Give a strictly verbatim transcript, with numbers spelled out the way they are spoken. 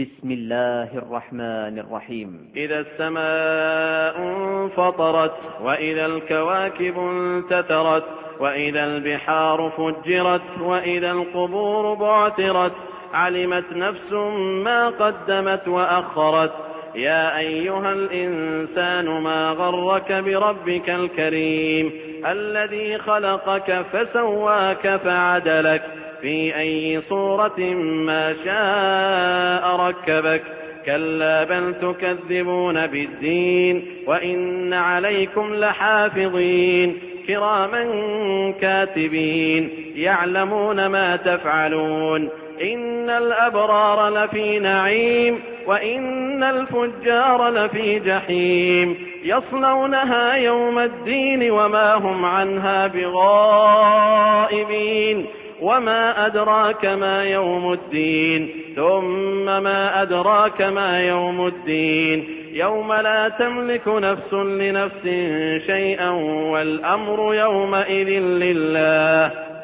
بسم الله الرحمن الرحيم. إذا السماء انفطرت وإذا الكواكب انتثرت وإذا البحار فجرت وإذا القبور بعثرت علمت نفس ما قدمت وأخرت. يا أيها الإنسان ما غرك بربك الكريم الذي خلقك فسواك فعدلك في أي صورة ما شاء ركبك. كلا بل تكذبون بالدين وإن عليكم لحافظين كراما كاتبين يعلمون ما تفعلون. إن الأبرار لفي نعيم وإن الفجار لفي جحيم يصلونها يوم الدين وما هم عنها بغائبين. وما أدراك ما يوم الدين ثم ما أدراك ما يوم الدين يوم لا تملك نفس لنفس شيئا والأمر يومئذ لله.